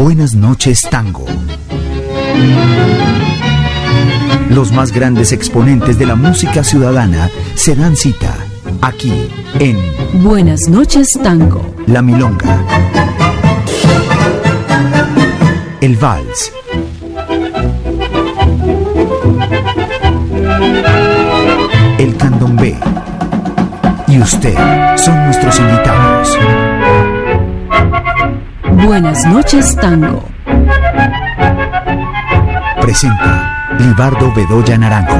Buenas noches, Tango. Los más grandes exponentes de la música ciudadana se dan cita aquí en Buenas noches, Tango. La Milonga, el Vals, el Candombe y usted son nuestros invitados. Buenas noches, Tango. Presenta Libardo Bedoya Naranjo.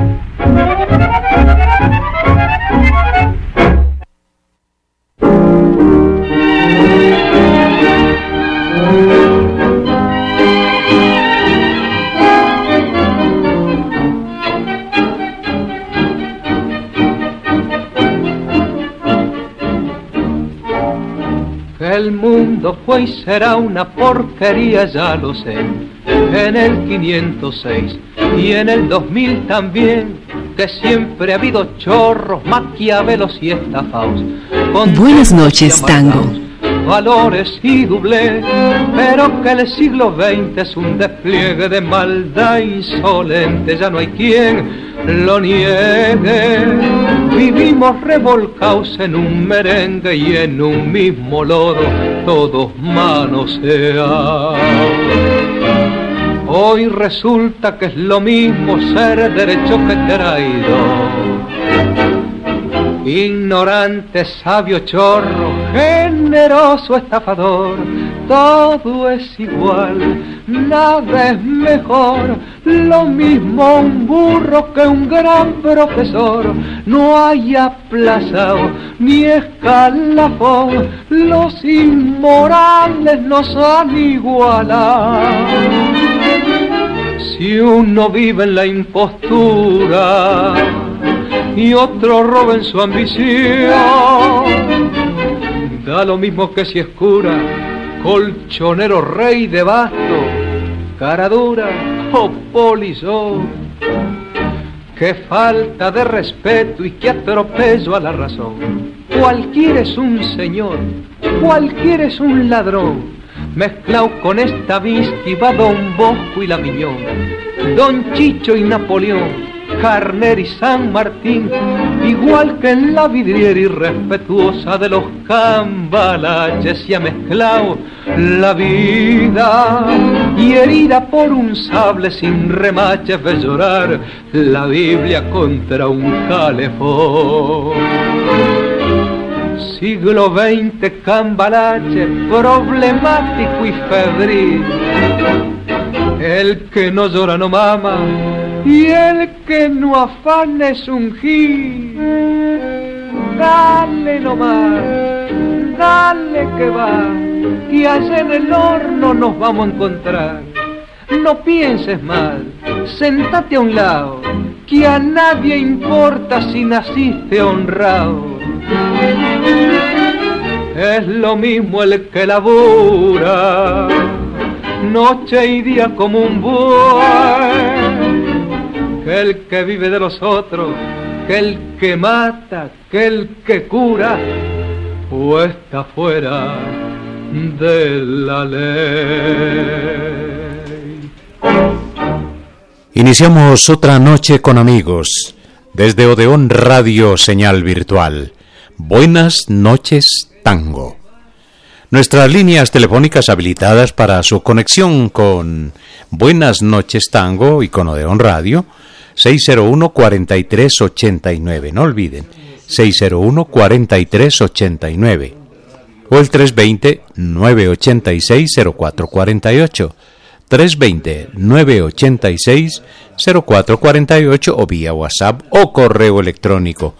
El mundo fue y será una porquería, ya lo sé. En el 506 y en el 2000 también, que siempre ha habido chorros, maquiavelos y estafaos. Buenas noches, Tango. Valores y doblez, pero que el siglo XX es un despliegue de maldad insolente, ya no hay quien lo niegue. Vivimos revolcados en un merengue y en un mismo lodo todos manoseados. Hoy resulta que es lo mismo ser derecho que traidor. Ignorante, sabio, chorro, generoso, estafador, todo es igual, nada es mejor, lo mismo un burro que un gran profesor, no hay aplazado ni escalafón, los inmorales nos han igualado. Si uno vive en la impostura y otro roba en su ambición, da lo mismo que si es cura, colchonero, rey de basto, cara dura o polizón. Qué falta de respeto y qué atropello a la razón. Cualquiera es un señor, cualquiera es un ladrón. Mezclado con esta whisky va Don Bosco y la Miñón, Don Chicho y Napoleón, Carner y San Martín, igual que en la vidriera irrespetuosa de los cambalaches se ha mezclado la vida, y herida por un sable sin remaches ve llorar la Biblia contra un calefón. Siglo XX, cambalache, problemático y febril. El que no llora no mama y el que no afana es un gil. Dale nomás, dale que va, que allá en el horno nos vamos a encontrar. No pienses mal, sentate a un lado, que a nadie importa si naciste honrado. Es lo mismo el que labura noche y día como un buey, que el que vive de los otros, que el que mata, que el que cura, o está fuera de la ley. Iniciamos otra noche con amigos desde Odeón Radio Señal Virtual. Buenas noches, Tango. Nuestras líneas telefónicas habilitadas para su conexión con Buenas noches, Tango y con Odeón Radio, 601-4389, no olviden, 601-4389, o el 320-986-0448, 320-986-0448, o vía WhatsApp o correo electrónico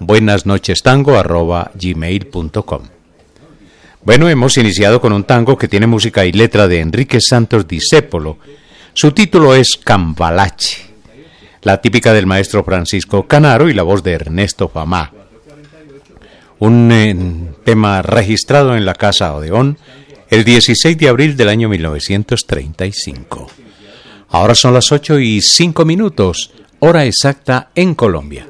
buenasnochestango@gmail.com. Bueno, hemos iniciado con un tango que tiene música y letra de Enrique Santos Discépolo. Su título es Cambalache, la típica del maestro Francisco Canaro y la voz de Ernesto Famá. Un tema registrado en la Casa Odeón el 16 de abril del año 1935. Ahora son las 8:05, hora exacta en Colombia.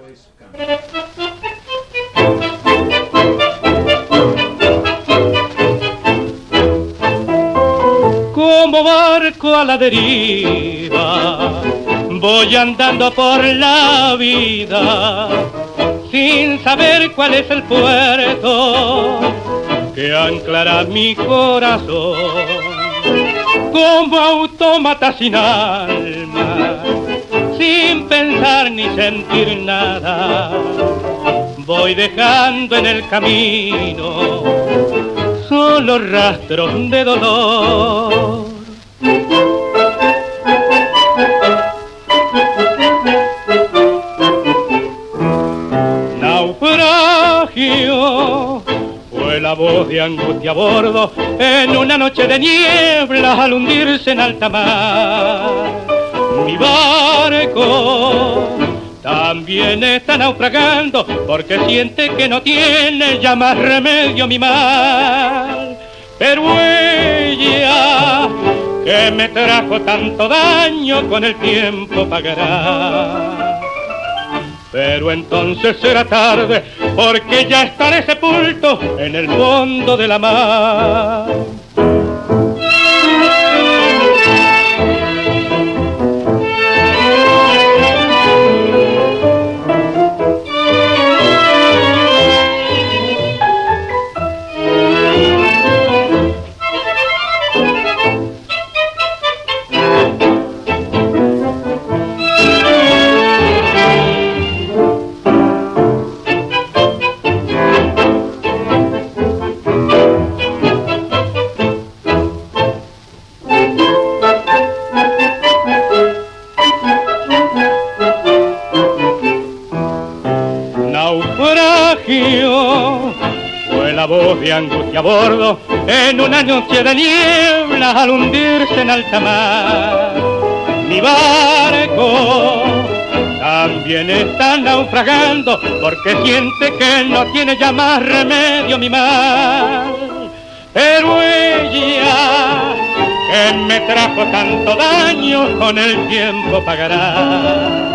barco a la deriva, voy andando por la vida sin saber cuál es el puerto que anclará mi corazón. Como autómata sin alma, sin pensar ni sentir nada, voy dejando en el camino solo rastros de dolor. Naufragio fue la voz de angustia a bordo en una noche de nieblas al hundirse en alta mar. Mi barco también está naufragando porque siente que no tiene ya más remedio mi mal. Pero ella que me trajo tanto daño con el tiempo pagará. Pero entonces será tarde porque ya estaré sepulto en el fondo de la mar. Fue la voz de angustia a bordo en una noche de nieblas al hundirse en alta mar. Mi barco también está naufragando porque siente que no tiene ya más remedio mi mal. Pero ella que me trajo tanto daño con el tiempo pagará.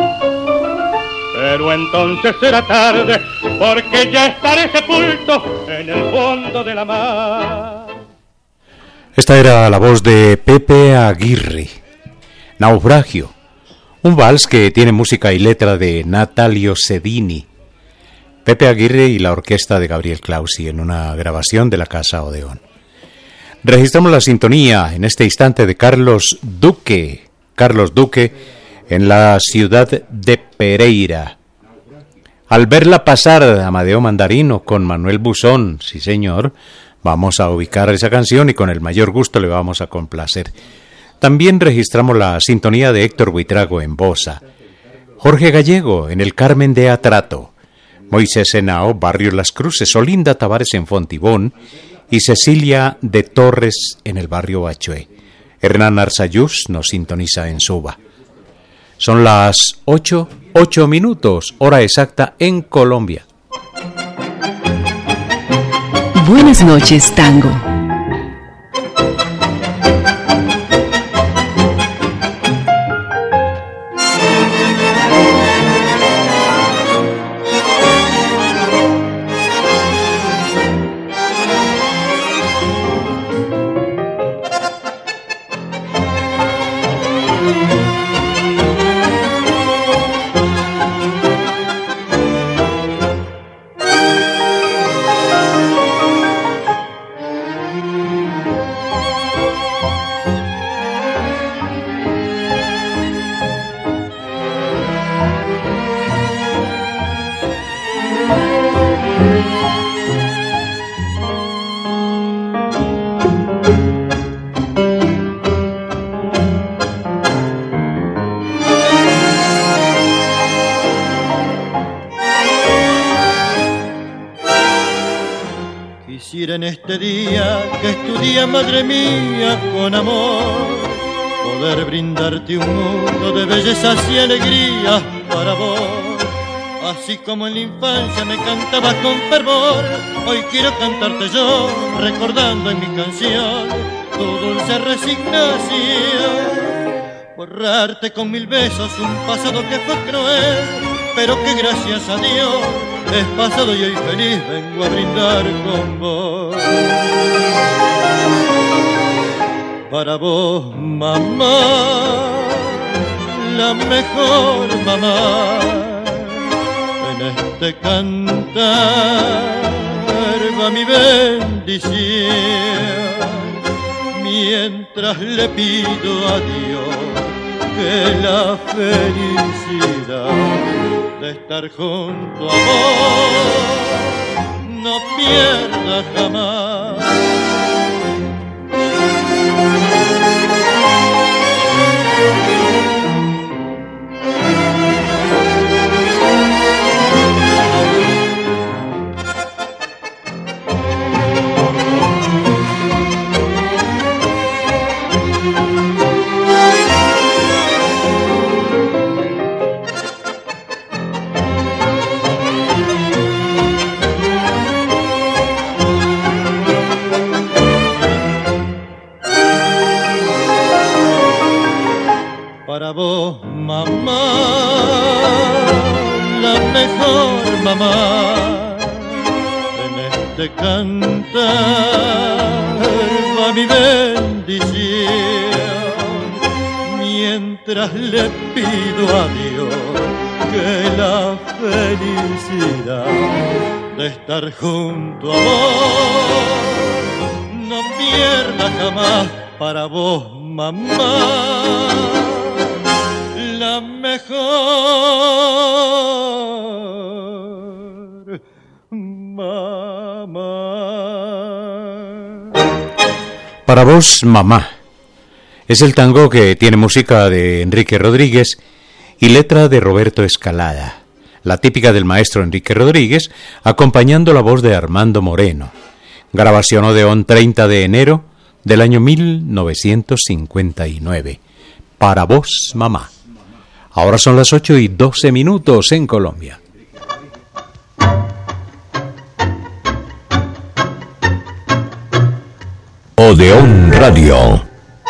Pero entonces será tarde porque ya estaré sepulto en el fondo de la mar. Esta era la voz de Pepe Aguirre, Naufragio, un vals que tiene música y letra de Natalio Sedini. Pepe Aguirre y la orquesta de Gabriel Clausi en una grabación de la Casa Odeón. Registramos la sintonía en este instante de Carlos Duque en la ciudad de Pereira. Al verla pasar, Amadeo Mandarino con Manuel Buzón, sí señor, vamos a ubicar esa canción y con el mayor gusto le vamos a complacer. También registramos la sintonía de Héctor Buitrago en Bosa, Jorge Gallego en el Carmen de Atrato, Moisés Henao, Barrio Las Cruces, Olinda Tavares en Fontibón y Cecilia de Torres en el barrio Bachué. Hernán Arzayús nos sintoniza en Suba. Son las 8:08, hora exacta en Colombia. Buenas noches, Tango. En este día que es tu día, madre mía, con amor, poder brindarte un mundo de bellezas y alegrías para vos. Así como en la infancia me cantabas con fervor, hoy quiero cantarte yo, recordando en mi canción tu dulce resignación. Borrarte con 1000 besos un pasado que fue cruel, pero que gracias a Dios es pasado y hoy feliz vengo a brindar con vos. para vos, mamá, la mejor mamá. En este cantar va mi bendición, mientras le pido a Dios que la felicidad de estar junto a vos no pierda jamás. Para vos, mamá, la mejor mamá. En este cantar va mi bendición, mientras le pido a Dios que la felicidad de estar junto a vos no pierda jamás. Para vos, mamá, la mejor mamá. Para vos, mamá. Es el tango que tiene música de Enrique Rodríguez y letra de Roberto Escalada, la típica del maestro Enrique Rodríguez, acompañando la voz de Armando Moreno. Grabación Odeón 30 de enero del año 1959. Para vos, mamá. Ahora son las 8:12 en Colombia. Odeón Radio.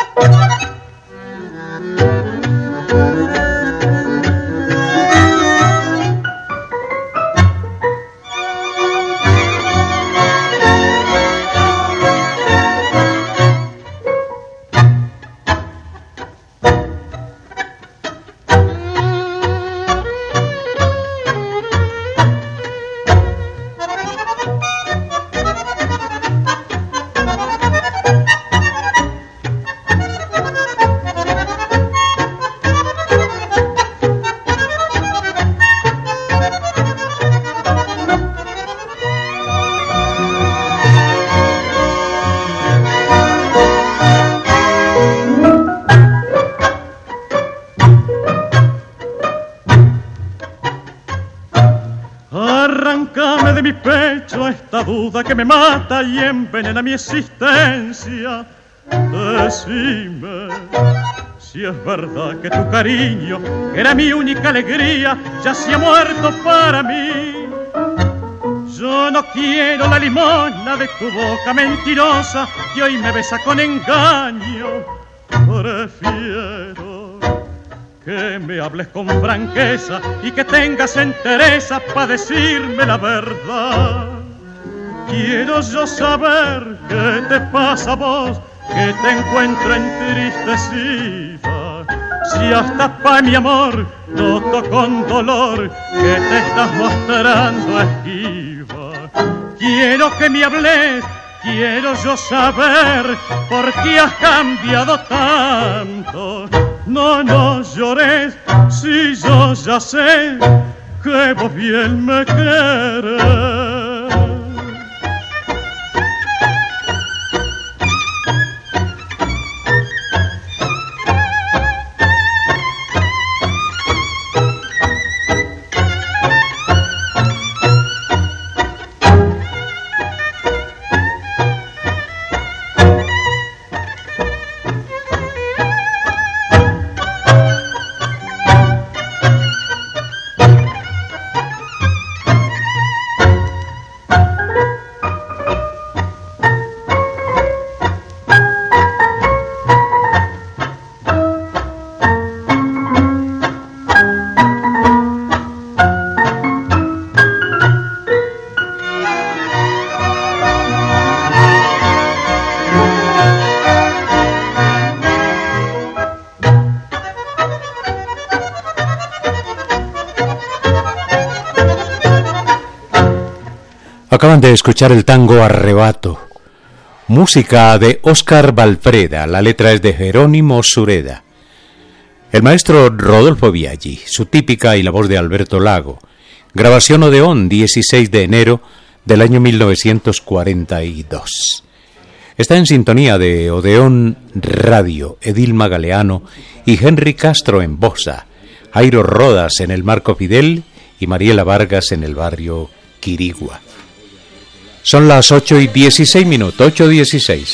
Arráncame de mi pecho esta duda que me mata y envenena mi existencia. Decime si es verdad que tu cariño, que era mi única alegría, ya se ha muerto para mí. Yo no quiero la limosna de tu boca mentirosa que hoy me besa con engaño. Prefiero que me hables con franqueza y que tengas entereza para decirme la verdad. Quiero yo saber qué te pasa a vos, que te encuentro entristecida. Si hasta pa' mi amor noto con dolor que te estás mostrando esquiva. Quiero que me hables, quiero yo saber por qué has cambiado tanto. No, no llores, si yo ya sé que vos bien me querés. Acaban de escuchar el tango Arrebato, música de Óscar Valfreda, la letra es de Jerónimo Sureda. El maestro Rodolfo Biaggi, su típica y la voz de Alberto Lago. Grabación Odeón, 16 de enero del año 1942. Está en sintonía de Odeón Radio, Edilma Galeano y Henry Castro en Bosa, Jairo Rodas en el Marco Fidel y Mariela Vargas en el barrio Quirigua. Son las 8:16, 8:16.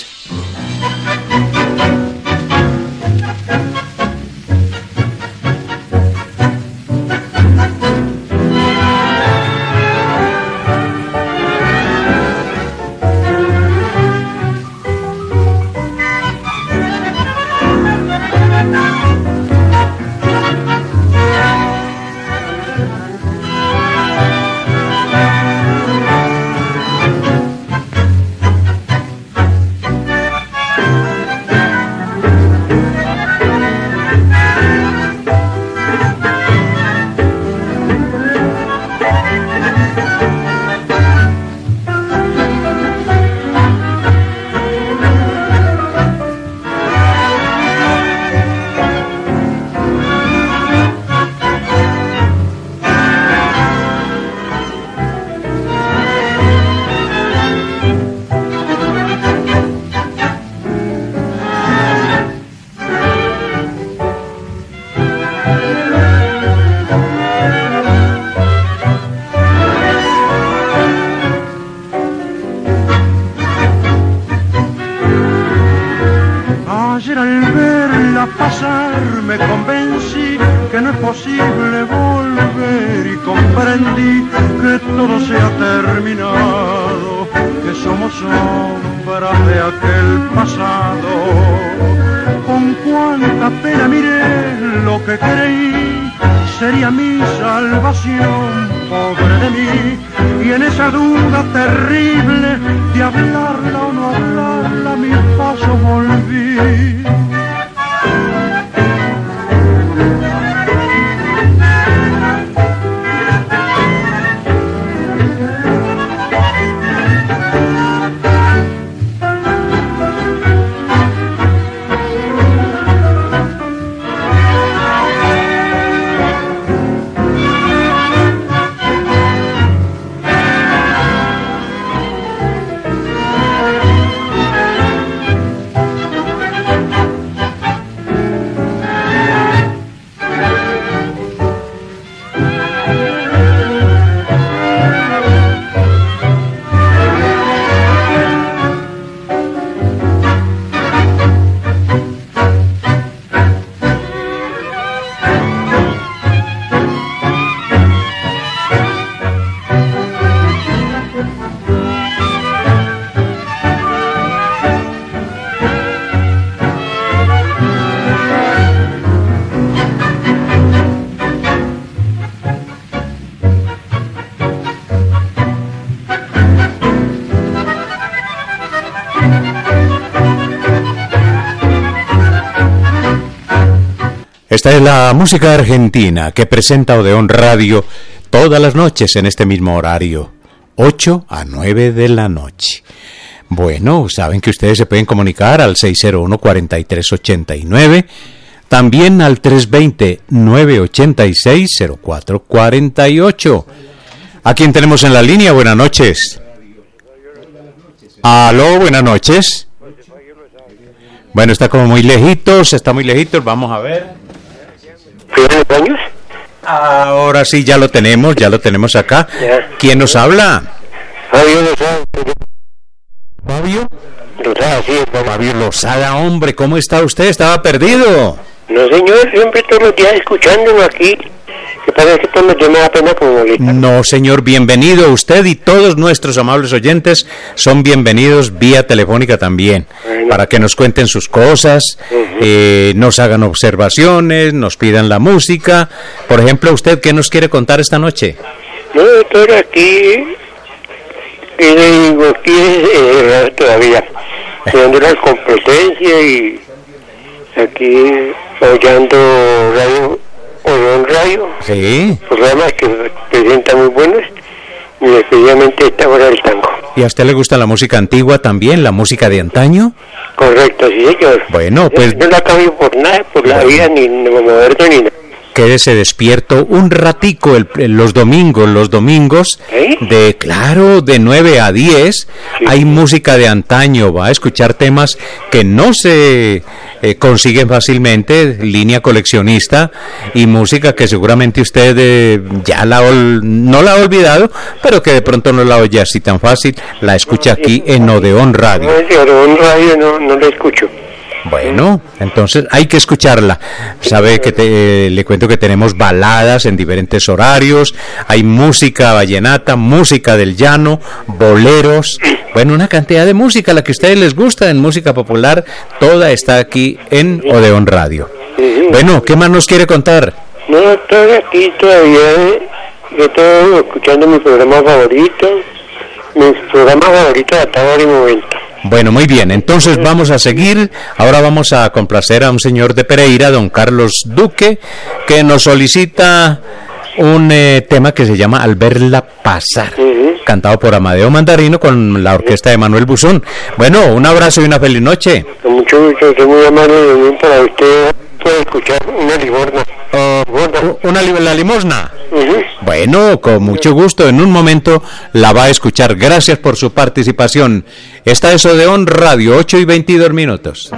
Esta es la música argentina que presenta Odeón Radio todas las noches en este mismo horario, 8 a 9 de la noche. Bueno, saben que ustedes se pueden comunicar al 601-4389, también al 320-986-0448. ¿A quién tenemos en la línea? Buenas noches. Aló, buenas noches. Bueno, está como muy lejitos, vamos a ver. ¿Años? Ahora sí, ya lo tenemos acá. Ya. ¿Quién nos habla? Fabio Lozada. ¿Fabio? Lozada, sí. Fabio Lozada, hombre, ¿cómo está usted? ¿Estaba perdido? No, señor, siempre todos los días escuchándolo aquí. Que pasa que todos los días me da pena como molestar. No, señor, bienvenido. Usted y todos nuestros amables oyentes son bienvenidos vía telefónica también, bueno, para que nos cuenten sus cosas, nos hagan observaciones, nos pidan la música. Por ejemplo, ¿usted qué nos quiere contar esta noche? No, doctor, aquí... ¿Qué le digo? Aquí es todavía dando la competencia y aquí oyendo radio, Odeón Radio. Sí. Programas que presentan muy buenos. y definitivamente esta hora del tango. ¿Y a usted le gusta la música antigua también, la música de antaño? Correcto, sí señor. Bueno, pues... No la cambio por nada, por la vida, ni lo moderno, ni nada. Quédese despierto un ratico los domingos, de 9 a 10, sí. Hay música de antaño, va a escuchar temas que no se consiguen fácilmente, línea coleccionista, y música que seguramente usted ya no la ha olvidado, pero que de pronto no la oye así tan fácil, la escucha aquí en Odeón Radio. No, Odeón Radio no la escucho. Bueno, entonces hay que escucharla. Sabe que le cuento que tenemos baladas en diferentes horarios, hay música vallenata, música del llano, boleros, bueno, una cantidad de música, la que a ustedes les gusta en música popular, toda está aquí en Odeón Radio. Bueno, ¿qué más nos quiere contar? No, estoy aquí todavía, yo estoy escuchando mi programa favorito hasta ahora y momento. Bueno, muy bien, entonces vamos a seguir. Ahora vamos a complacer a un señor de Pereira, don Carlos Duque, que nos solicita un tema que se llama Al verla pasar, cantado por Amadeo Mandarino con la orquesta de Manuel Buzón. Bueno, un abrazo y una feliz noche. Con mucho gusto, soy muy amable también para usted. Puede escuchar una limosna. ¿La limosna? Bueno, con mucho gusto, en un momento la va a escuchar. Gracias por su participación. Esta es Odeón Radio, 8:22.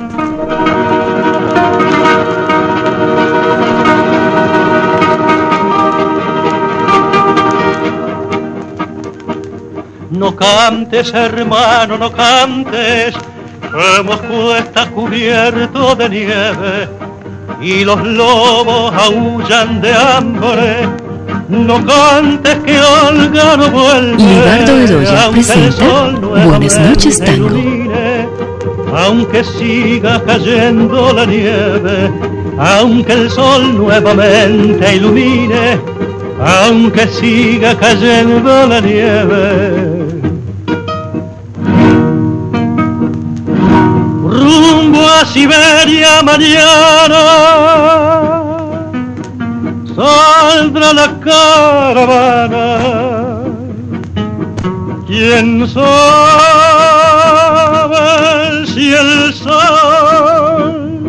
No cantes, hermano, no cantes, que Moscú está cubierto de nieve y los lobos aullan de hambre. No cantes que Olga no vuelve. Libardo Bedoya presenta Buenas noches, Tango. Aunque siga cayendo la nieve, aunque el sol nuevamente ilumine, aunque siga cayendo la nieve. Rumbo a Siberia mañana saldrá la caravana. ¿Quién sabe si el sol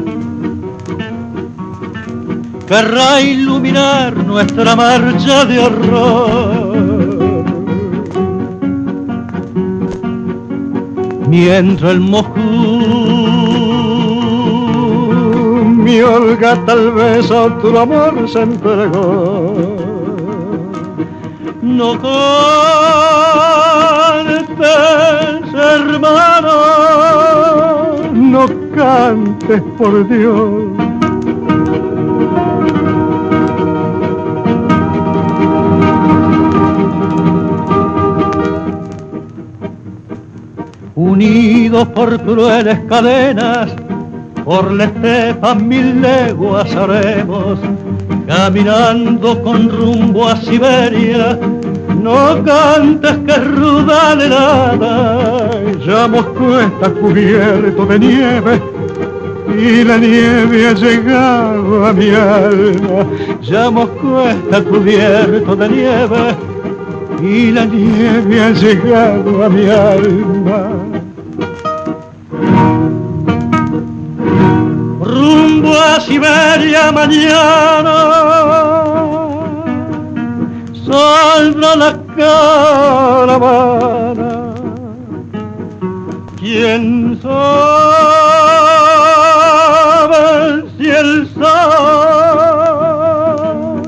querrá iluminar nuestra marcha de horror? Mientras el Moscú, mi Olga tal vez a otro amor se entregó. No cantes, hermano, no cantes, por Dios. Unidos por crueles cadenas, por la estepa 1000 leguas haremos, caminando con rumbo a Siberia. No cantes que es ruda la helada, ya Moscú está cubierto de nieve y la nieve ha llegado a mi alma. Ya Moscú está cubierto de nieve y la nieve ha llegado a mi alma. Rumbo a Siberia mañana saldrá la caravana. ¿Quién sabe si el sol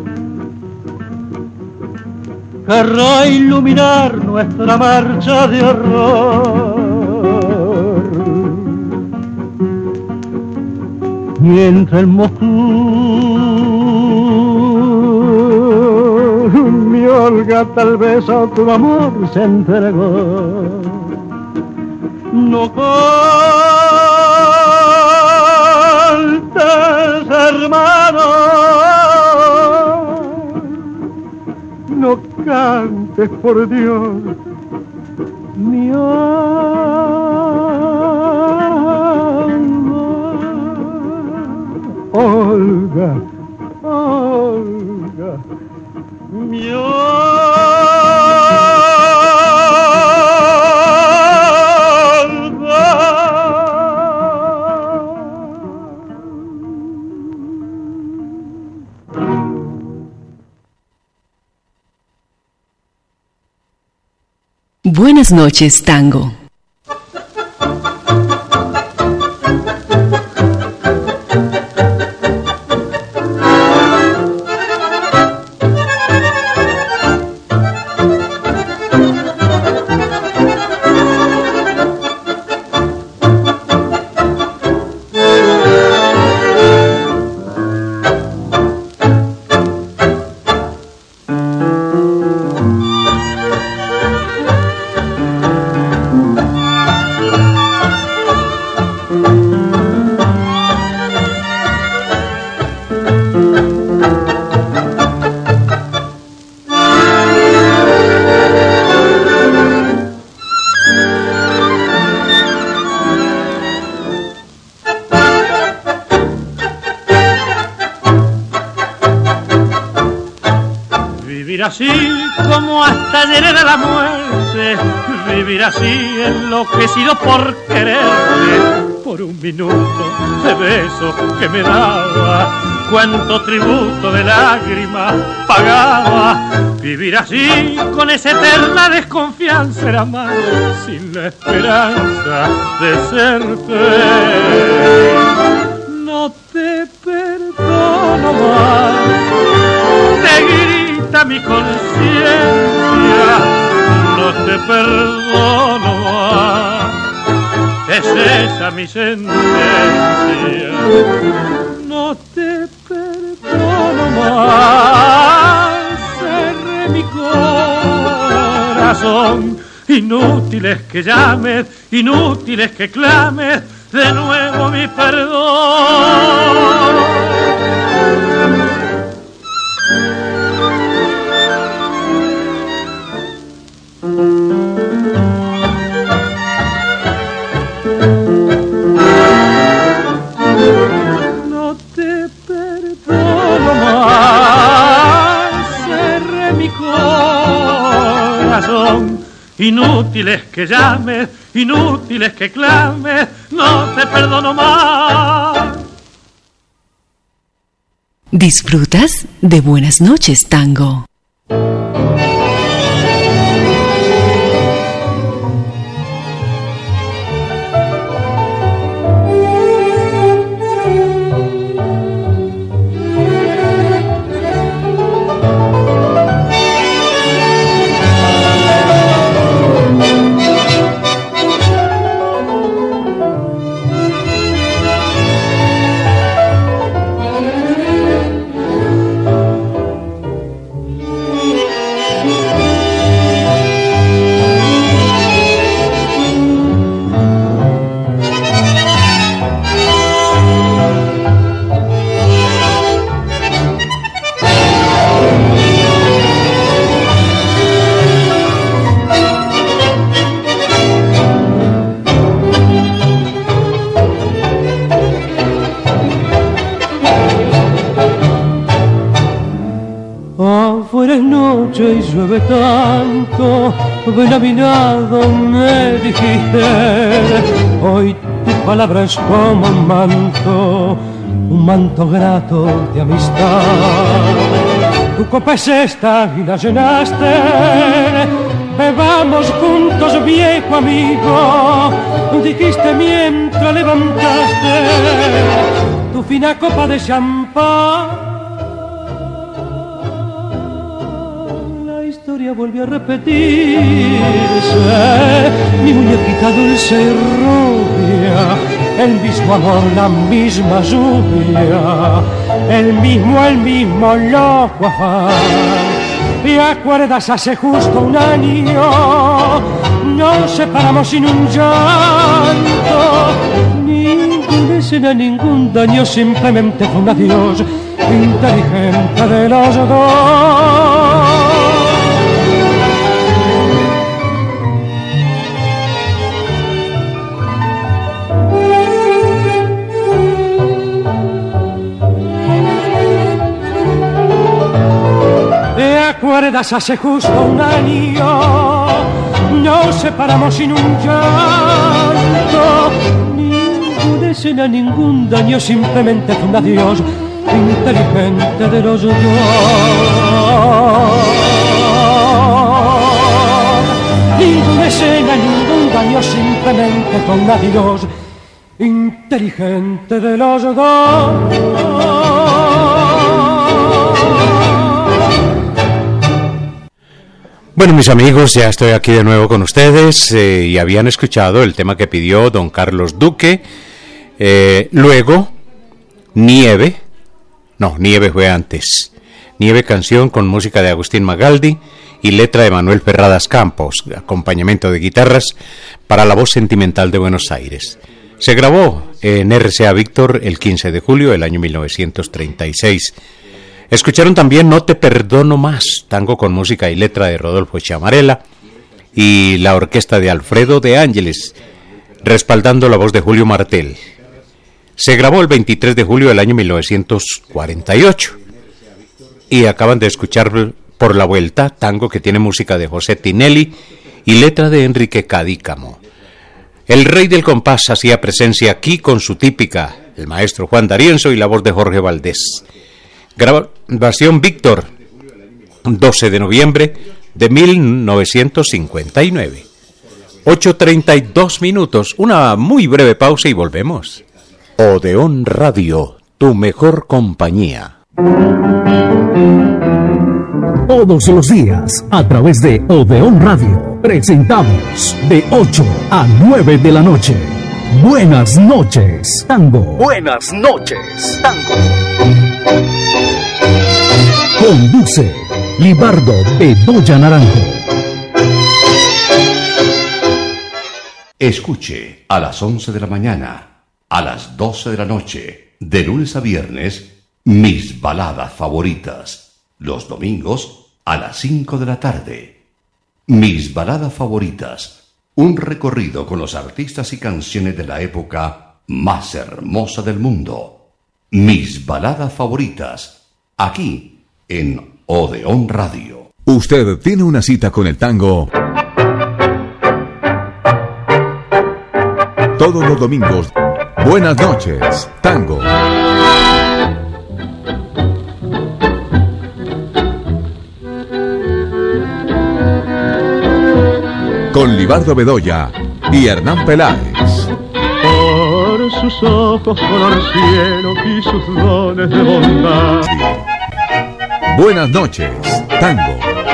querrá iluminar nuestra marcha de horror? Mientras el Moscú, mi Olga tal vez a otro amor se entregó. No cantes, hermano, no cantes, por Dios, mi Olga, Olga, mi Olga. Buenas noches, Tango. Así como hasta llegar a la muerte, vivir así enloquecido por quererte, por un minuto de besos que me daba, cuánto tributo de lágrimas pagaba. Vivir así con esa eterna desconfianza era amar sin la esperanza de ser feliz. No te perdono más, te grita mi conciencia, no te perdono más, es esa mi sentencia. No te perdono más, cerré mi corazón. Inútiles que llames, inútiles que clames de nuevo mi perdón. No te perdono más, cerré mi corazón. Inútiles que llames, inútiles que clames, no te perdono más. ¿Disfrutas de Buenas noches, Tango? Y llueve tanto, ven a mi lado, me dijiste. Hoy tu palabra es como un manto grato de amistad. Tu copa es esta y la llenaste, bebamos juntos, viejo amigo, dijiste mientras levantaste tu fina copa de champán. Volvió a repetirse, mi muñequita dulce y rubia, el mismo amor, la misma lluvia, el mismo loco afán. ¿Te acuerdas? Hace justo un año nos separamos sin un llanto, ninguna escena, ningún daño, simplemente fue un adiós inteligente de los dos. Hace justo un año nos separamos sin un llanto, ninguna escena, ningún daño, simplemente fue un adiós inteligente de los dos. Ninguna escena, ningún daño, simplemente con adiós inteligente de los dos. Bueno, mis amigos, ya estoy aquí de nuevo con ustedes y habían escuchado el tema que pidió don Carlos Duque. Luego, Nieve. No, Nieve fue antes. Nieve, canción con música de Agustín Magaldi y letra de Manuel Ferradas Campos, acompañamiento de guitarras para la voz sentimental de Buenos Aires. Se grabó en RCA Víctor el 15 de julio del año 1936. Escucharon también No te perdono más, tango con música y letra de Rodolfo Chamarela y la orquesta de Alfredo de Ángeles, respaldando la voz de Julio Martel. Se grabó el 23 de julio del año 1948. Y acaban de escuchar Por la Vuelta, tango que tiene música de José Tinelli y letra de Enrique Cadícamo. El rey del compás hacía presencia aquí con su típica, el maestro Juan D'Arienzo y la voz de Jorge Valdés. Grabación Víctor, 12 de noviembre de 1959. 8:32 minutos, una muy breve pausa y volvemos. Odeón Radio, tu mejor compañía. Todos los días, a través de Odeón Radio, presentamos de 8 a 9 de la noche. Buenas noches, tango. Buenas noches, tango. Conduce Libardo Bedoya Naranjo. Escuche a las 11 de la mañana, a las 12 de la noche, de lunes a viernes, mis baladas favoritas. Los domingos a las 5 de la tarde. Mis baladas favoritas. Un recorrido con los artistas y canciones de la época más hermosa del mundo. Mis baladas favoritas. Aquí en Odeón Radio. Usted tiene una cita con el tango todos los domingos. Buenas noches, tango. Con Libardo Bedoya y Hernán Peláez. Por sus ojos color cielo y sus dones de bondad. Buenas noches, tango.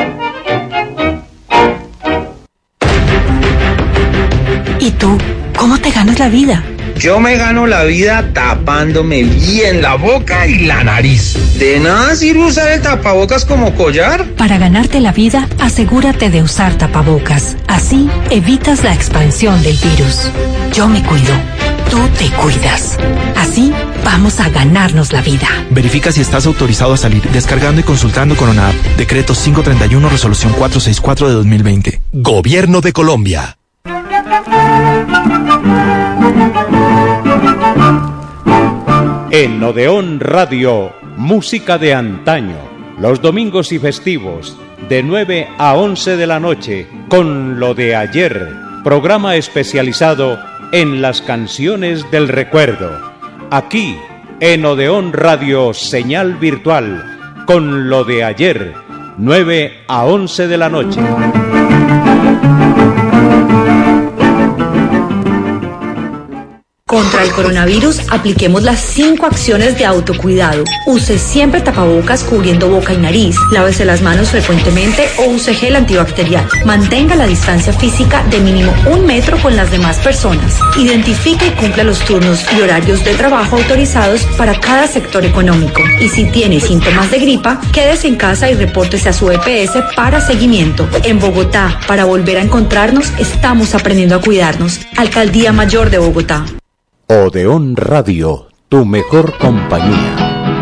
¿Y tú? ¿Cómo te ganas la vida? Yo me gano la vida tapándome bien la boca y la nariz. ¿De nada sirve usar el tapabocas como collar? Para ganarte la vida, asegúrate de usar tapabocas. Así, evitas la expansión del virus. Yo me cuido. Tú te cuidas. Así, vamos a ganarnos la vida. Verifica si estás autorizado a salir descargando y consultando Corona App. Decreto 531, Resolución 464 de 2020. Gobierno de Colombia. En Odeón Radio, música de antaño, los domingos y festivos, de 9 a 11 de la noche, con lo de ayer, programa especializado en las canciones del recuerdo. Aquí, en Odeón Radio, señal virtual, con lo de ayer, 9 a 11 de la noche. Contra el coronavirus, apliquemos las 5 acciones de autocuidado. Use siempre tapabocas cubriendo boca y nariz. Lávese las manos frecuentemente o use gel antibacterial. Mantenga la distancia física de mínimo 1 metro con las demás personas. Identifique y cumpla los turnos y horarios de trabajo autorizados para cada sector económico. Y si tiene síntomas de gripa, quédese en casa y repórtese a su EPS para seguimiento. En Bogotá, para volver a encontrarnos, estamos aprendiendo a cuidarnos. Alcaldía Mayor de Bogotá. Odeón Radio, tu mejor compañía.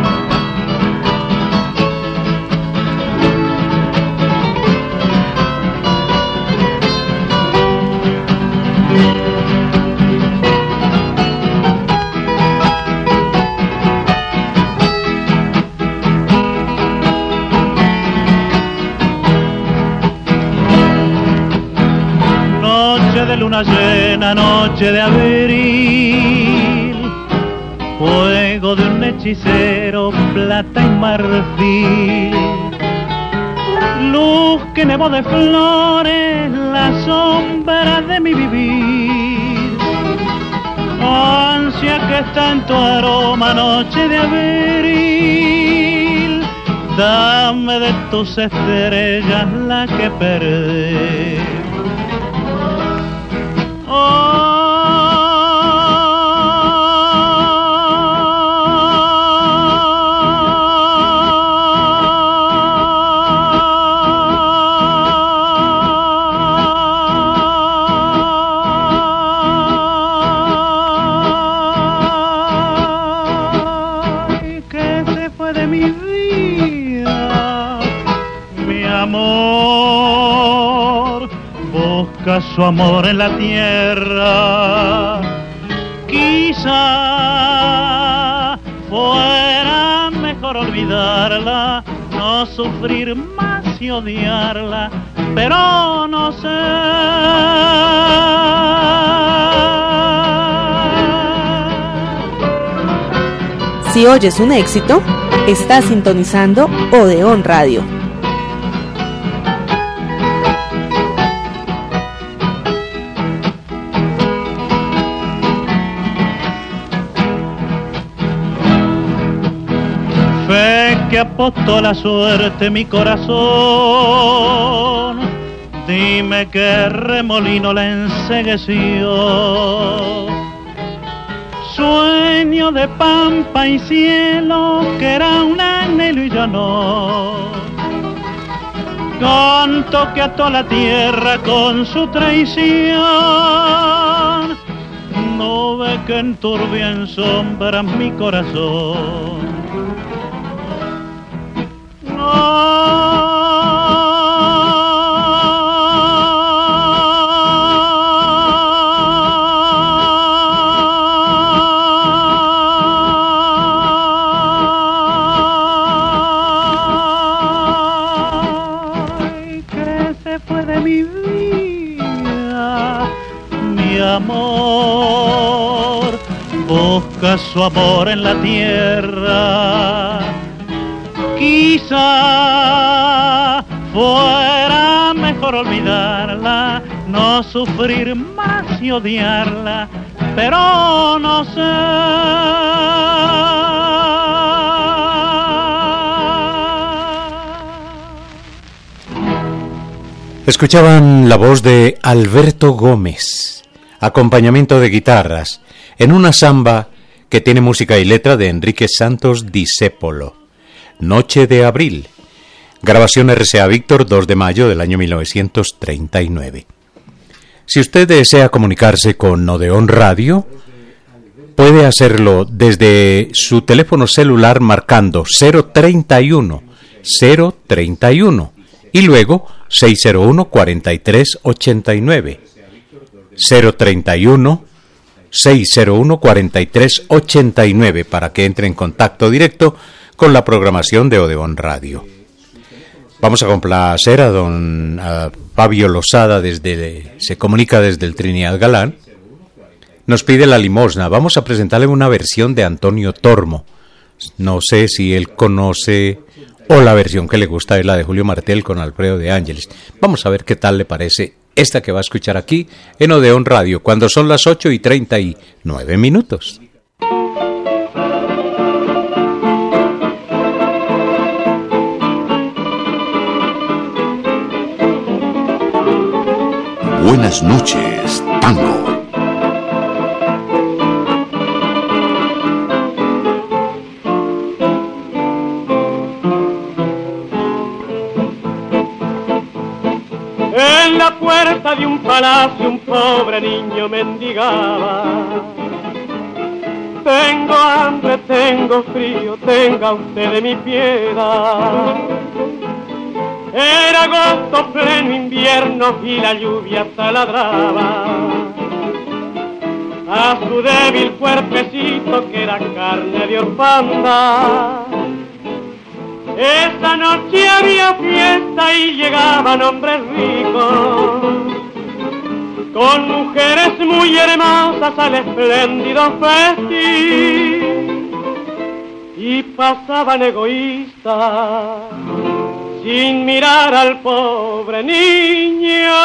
Noche de luna llena, noche de abril, fuego de un hechicero, plata y marfil. luz que nevó de flores la sombra de mi vivir, ansia que está en tu aroma noche de abril, dame de tus estrellas la que perdí. Su amor en la tierra, quizá fuera mejor olvidarla, no sufrir más y odiarla, pero no sé. Si oyes un éxito, estás sintonizando Odeón Radio. Que apostó la suerte mi corazón, dime qué remolino la encegueció. Sueño de pampa y cielo que era un anhelo y ya no. Canto que ató la tierra con su traición, no ve que enturbia en sombras mi corazón. Que se fue de mi vida, mi amor, busca su amor en la tierra. Quizá fuera mejor olvidarla, no sufrir más y odiarla, pero no sé. Escuchaban la voz de Alberto Gómez, acompañamiento de guitarras, en una samba que tiene música y letra de Enrique Santos Discépolo. Noche de abril, grabación RCA Víctor, 2 de mayo del año 1939. Si usted desea comunicarse con Odeón Radio, puede hacerlo desde su teléfono celular marcando 031 y luego 601 4389. 031 601 4389 para que entre en contacto directo con la programación de Odeón Radio. Vamos a complacer a don Fabio Lozada, se comunica desde el Trinidad Galán. Nos pide La Limosna. Vamos a presentarle una versión de Antonio Tormo. No sé si él conoce o la versión que le gusta es la de Julio Martel con Alfredo de Ángeles. Vamos a ver qué tal le parece esta que va a escuchar aquí en Odeón Radio, cuando son las 8:39. Buenas noches, tango. En la puerta de un palacio un pobre niño mendigaba. Tengo hambre, tengo frío, tenga usted de mi piedad. Era agosto, pleno invierno y la lluvia taladraba a su débil cuerpecito que era carne de orfanda. Esa noche había fiesta y llegaban hombres ricos con mujeres muy hermosas al espléndido festín y pasaban egoístas sin mirar al pobre niño,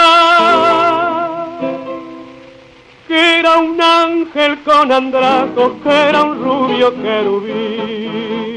que era un ángel con andrajos, que era un rubio querubín.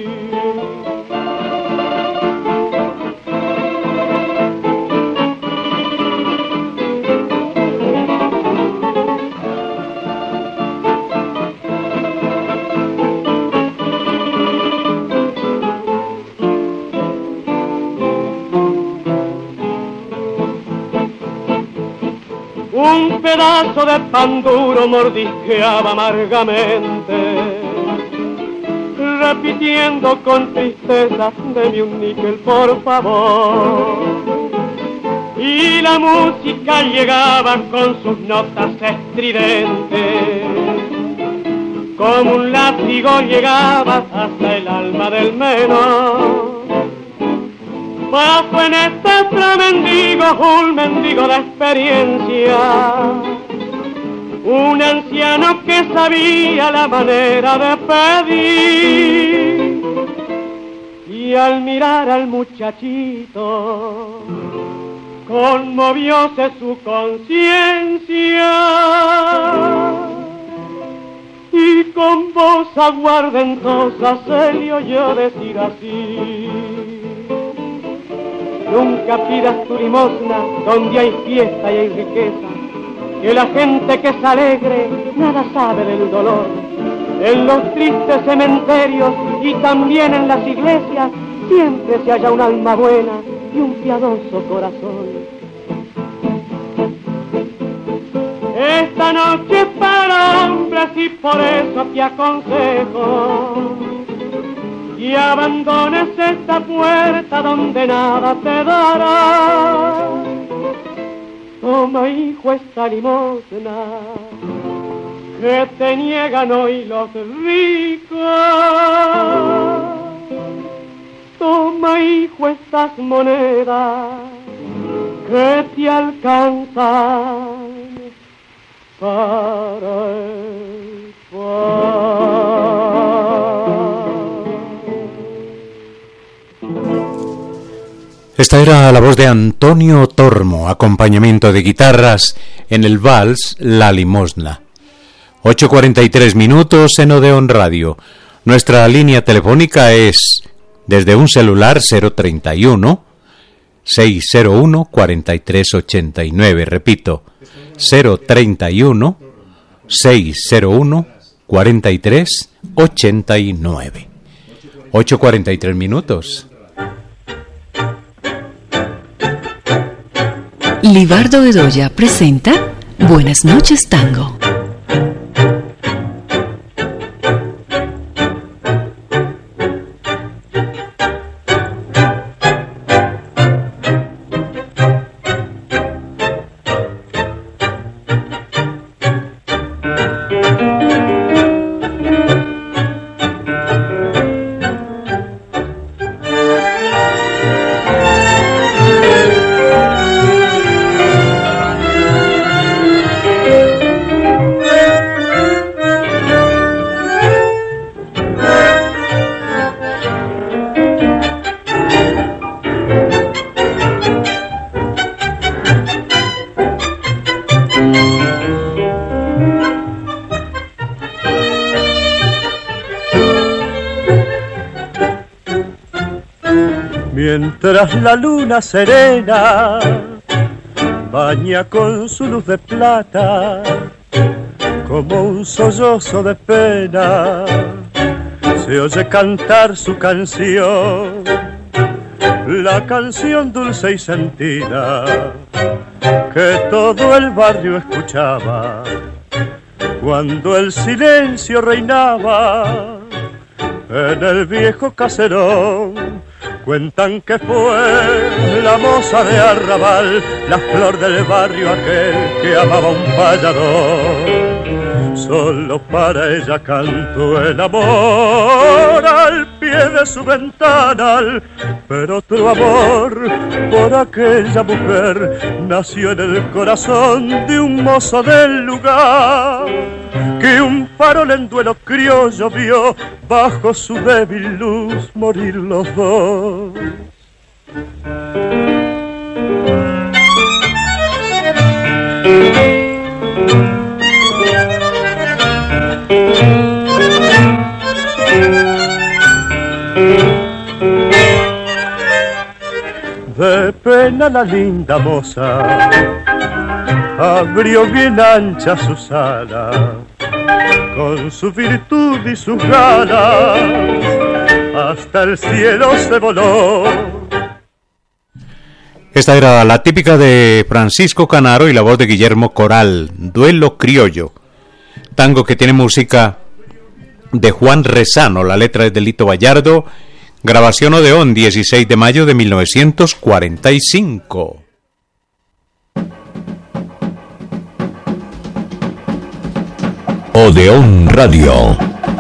Un pedazo de pan duro mordisqueaba amargamente, repitiendo con tristeza: deme un níquel, por favor. Y la música llegaba con sus notas estridentes, como un látigo llegaba hasta el alma del menor. Pasó en este mendigo, un mendigo de experiencia, un anciano que sabía la manera de pedir, y al mirar al muchachito conmovióse su conciencia, y con voz aguardentosa se le oyó decir así: nunca pidas tu limosna donde hay fiesta y hay riqueza, que la gente que es alegre nada sabe del dolor. En los tristes cementerios y también en las iglesias siempre se halla un alma buena y un piadoso corazón. Esta noche es para hombres y por eso te aconsejo y abandones esta puerta donde nada te dará. Toma, hijo, esta limosna que te niegan hoy los ricos. Toma, hijo, estas monedas que te alcanzan para el pan. Esta era la voz de Antonio Tormo, acompañamiento de guitarras en el vals La Limosna. 8:43 minutos en Odeón Radio. Nuestra línea telefónica es desde un celular 031 601 4389. Repito, 031 601 4389. 8:43 minutos. Libardo Bedoya presenta Buenas noches, Tango. Mientras la luna serena baña con su luz de plata como un sollozo de pena, se oye cantar su canción, la canción dulce y sentida que todo el barrio escuchaba cuando el silencio reinaba en el viejo caserón. Cuentan que fue la moza de arrabal, la flor del barrio aquel que amaba un payador. Solo para ella cantó el amor al pie de su ventana, pero otro amor por aquella mujer nació en el corazón de un mozo del lugar, que un farol en duelo criollo vio bajo su débil luz morir los dos. De pena la linda moza abrió bien ancha sus alas, con su virtud y sus ganas hasta el cielo se voló. Esta era la típica de Francisco Canaro y la voz de Guillermo Coral, Duelo Criollo, tango que tiene música de Juan Rezano, la letra es de Lito Vallardo, grabación Odeón, 16 de mayo de 1945. Odeón Radio.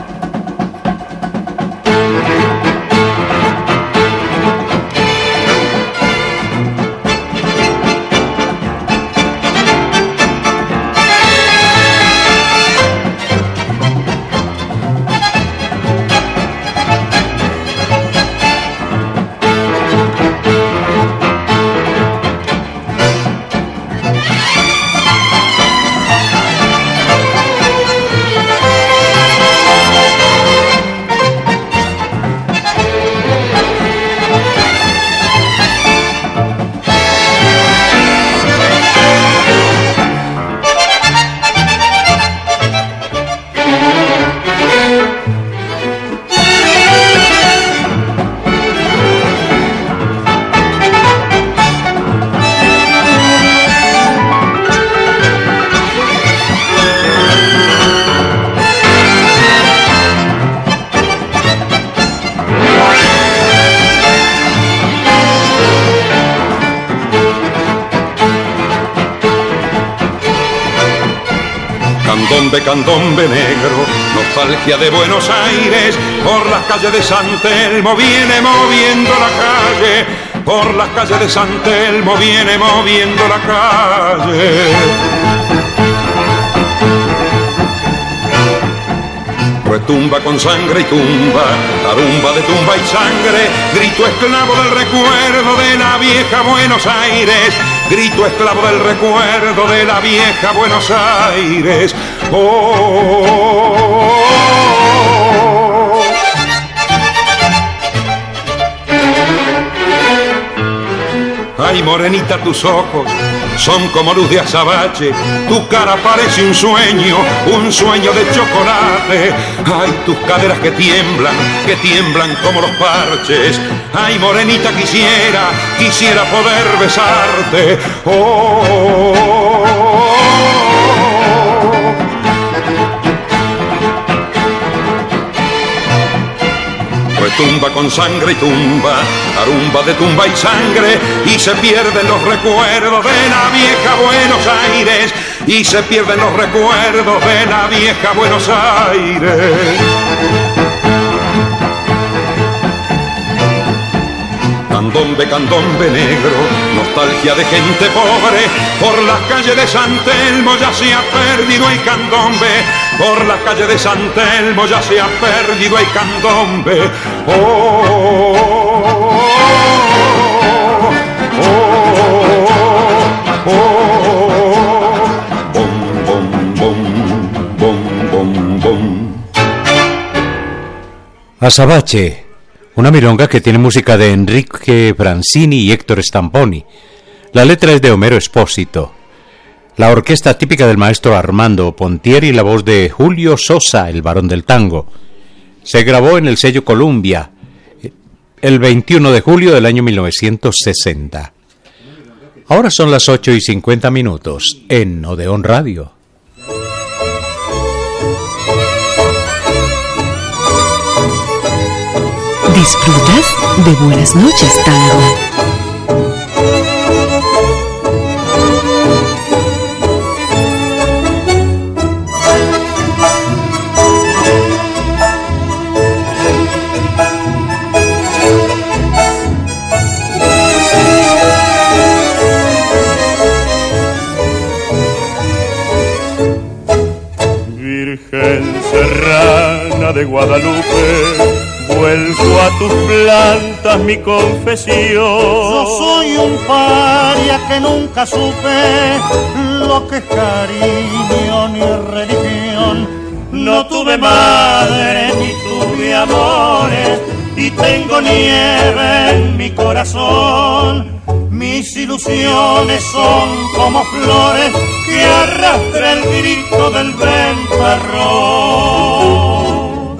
Candombe negro, nostalgia de Buenos Aires, por las calles de San Telmo viene moviendo la calle, por las calles de San Telmo viene moviendo la calle. Retumba con sangre y tumba, tarumba de tumba y sangre, grito esclavo del recuerdo de la vieja Buenos Aires, grito esclavo del recuerdo de la vieja Buenos Aires. Oh, oh, oh, oh. Ay, morenita, tus ojos son como luz de azabache, tu cara parece un sueño de chocolate. Ay, tus caderas que tiemblan como los parches. Ay, morenita, quisiera poder besarte. Oh, oh, oh, oh. Retumba con sangre y tumba, tarumba de tumba y sangre, y se pierden los recuerdos de la vieja Buenos Aires, y se pierden los recuerdos de la vieja Buenos Aires. Candombe negro, nostalgia de gente pobre, por las calles de San Telmo ya se ha perdido el candombe, por las calles de San Telmo ya se ha perdido el candombe. Oh, oh, oh, oh, oh, bom, bom, bom, bom, bom, bom. Azabache, una milonga que tiene música de Enrique Francini y Héctor Stamponi. La letra es de Homero Espósito. La orquesta típica del maestro Armando Pontieri y la voz de Julio Sosa, el varón del tango. Se grabó en el sello Columbia el 21 de julio del año 1960. Ahora son las 8:50 en Odeón Radio. ¿Disfrutas de Buenas noches, Tango? Virgen serrana de Guadalupe, Vuelco a tus plantas mi confesión. Yo soy un paria que nunca supe lo que es cariño ni religión. No tuve madre ni tuve amores y tengo nieve en mi corazón. Mis ilusiones son como flores que arrastra el grito del ventarrón.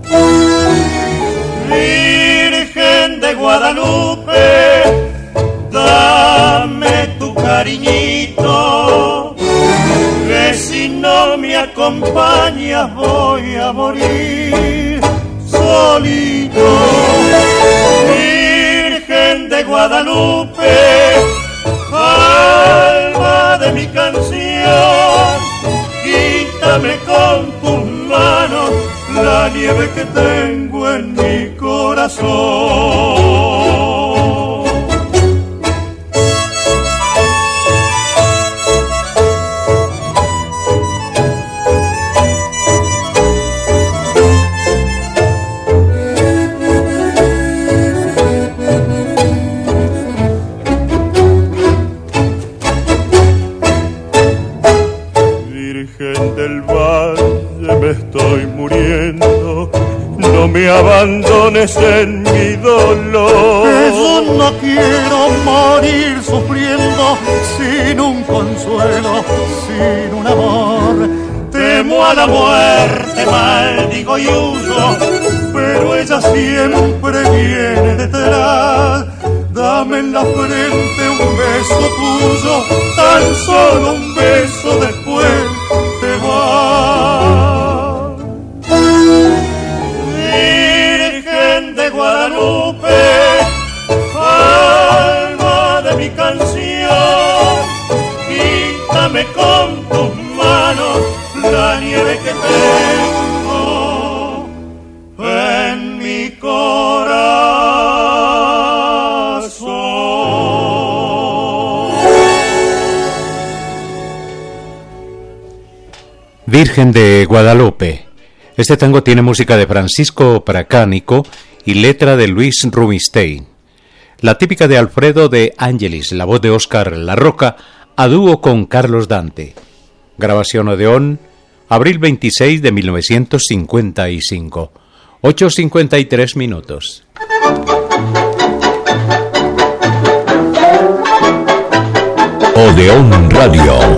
Virgen de Guadalupe, dame tu cariñito, que si no me acompañas voy a morir solito. Virgen de Guadalupe, alma de mi canción, quítame con tus manos la nieve que tengo en mi corazón. Me estoy muriendo, no me abandones en mi dolor. Yo no quiero morir sufriendo sin un consuelo, sin un amor. Temo a la muerte, maldigo y huyo, pero ella siempre viene detrás. Dame en la frente un beso tuyo, tan solo un beso, después te vas. Virgen de Guadalupe, alma de mi canción, quítame con tus manos la nieve que tengo en mi corazón. Virgen de Guadalupe. Este tango tiene música de Francisco Pracánico y letra de Luis Rubinstein. La típica de Alfredo de Ángelis, la voz de Óscar La Roca, a dúo con Carlos Dante. Grabación Odeón, abril 26 de 1955. 8:53 minutos. Odeón Radio.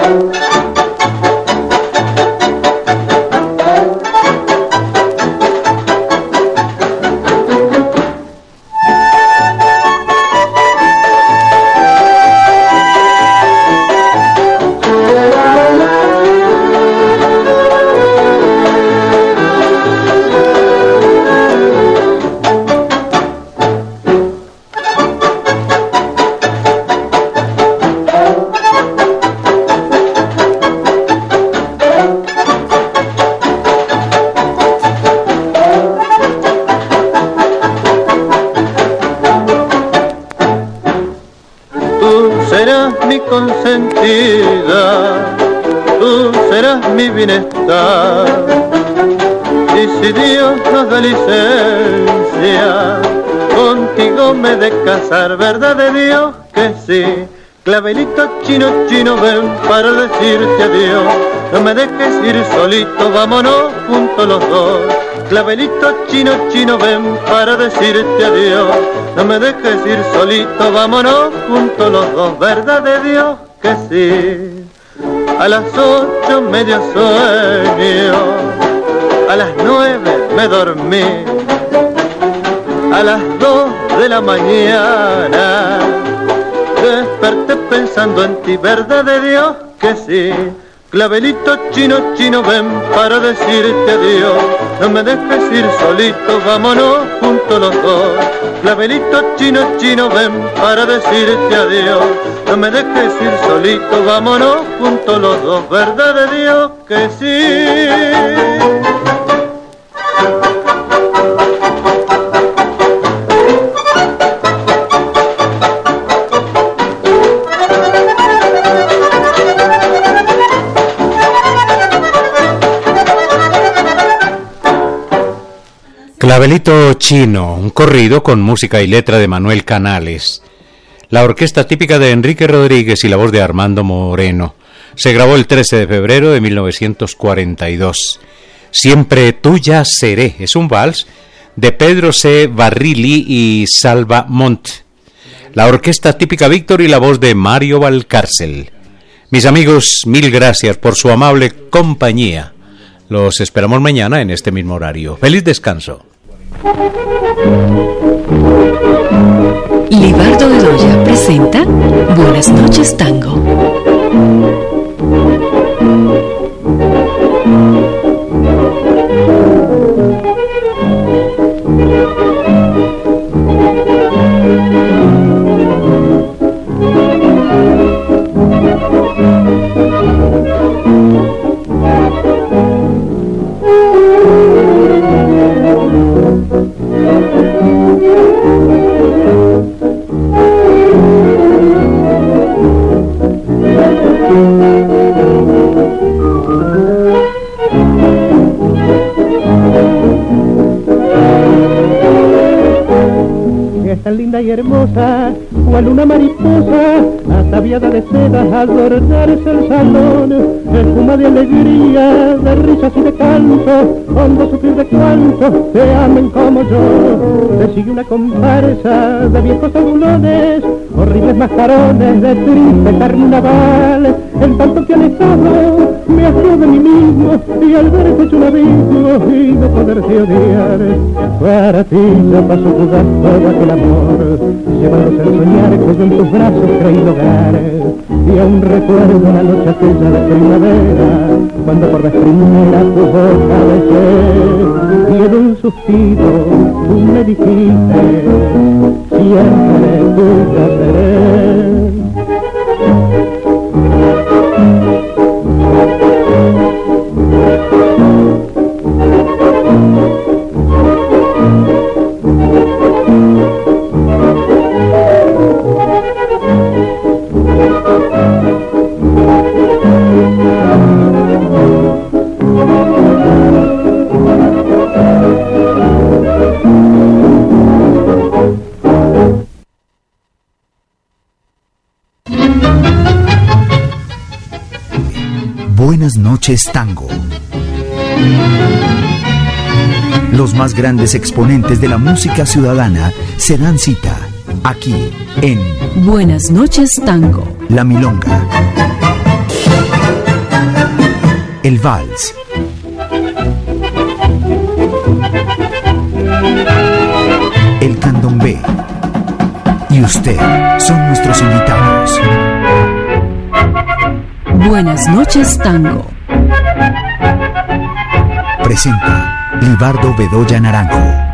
Consentida, tú serás mi bienestar, y si Dios nos da licencia, contigo me he de casar, ¿verdad de Dios que sí? Clavelito chino, chino, ven para decirte adiós, no me dejes ir solito, vámonos juntos los dos. Clavelito chino, chino, ven para decirte adiós, no me dejes ir solito, vámonos juntos los dos, ¿verdad de Dios que sí? A las 8 medio sueño, a las 9 me dormí, a las 2 de la mañana desperté pensando en ti, ¿verdad de Dios que sí? Clavelito chino, chino, ven para decirte adiós, no me dejes ir solito, vámonos juntos los dos. Clavelito chino, chino, ven para decirte adiós, no me dejes ir solito, vámonos juntos los dos, ¿verdad de Dios que sí? Clavelito Chino, un corrido con música y letra de Manuel Canales. La orquesta típica de Enrique Rodríguez y la voz de Armando Moreno. Se grabó el 13 de febrero de 1942. Siempre tuya seré, es un vals de Pedro C. Barrilli y Salva Montt. La orquesta típica Víctor y la voz de Mario Valcárcel. Mis amigos, mil gracias por su amable compañía. Los esperamos mañana en este mismo horario. ¡Feliz descanso! Libardo Bedoya presenta Buenas noches, Tango. Tan linda y hermosa, cual una mariposa, ataviada de seda al adornarse el salón, espuma de alegría, de risas y de canto, hondo sufrir de cuanto te amen como yo. Te sigue una comparsa de viejos abulones, horribles mascarones de triste carnaval, en tanto que alejado me hacía de mí mismo, y al verte hecho un abismo y no poderte odiar, para ti ya pasó fugaz todo aquel amor, llevándose al soñar que yo en tus brazos creí lograr, y aún recuerdo la noche aquella de primavera, cuando por vez primera tu boca besé, y en un suspiro tú me dijiste, siempre tuya seré. Buenas noches, Tango. Los más grandes exponentes de la música ciudadana se dan cita aquí en Buenas noches, Tango. La Milonga, el vals, el candombe y usted son nuestros invitados. Buenas noches, Tango. Presenta Libardo Bedoya Naranjo.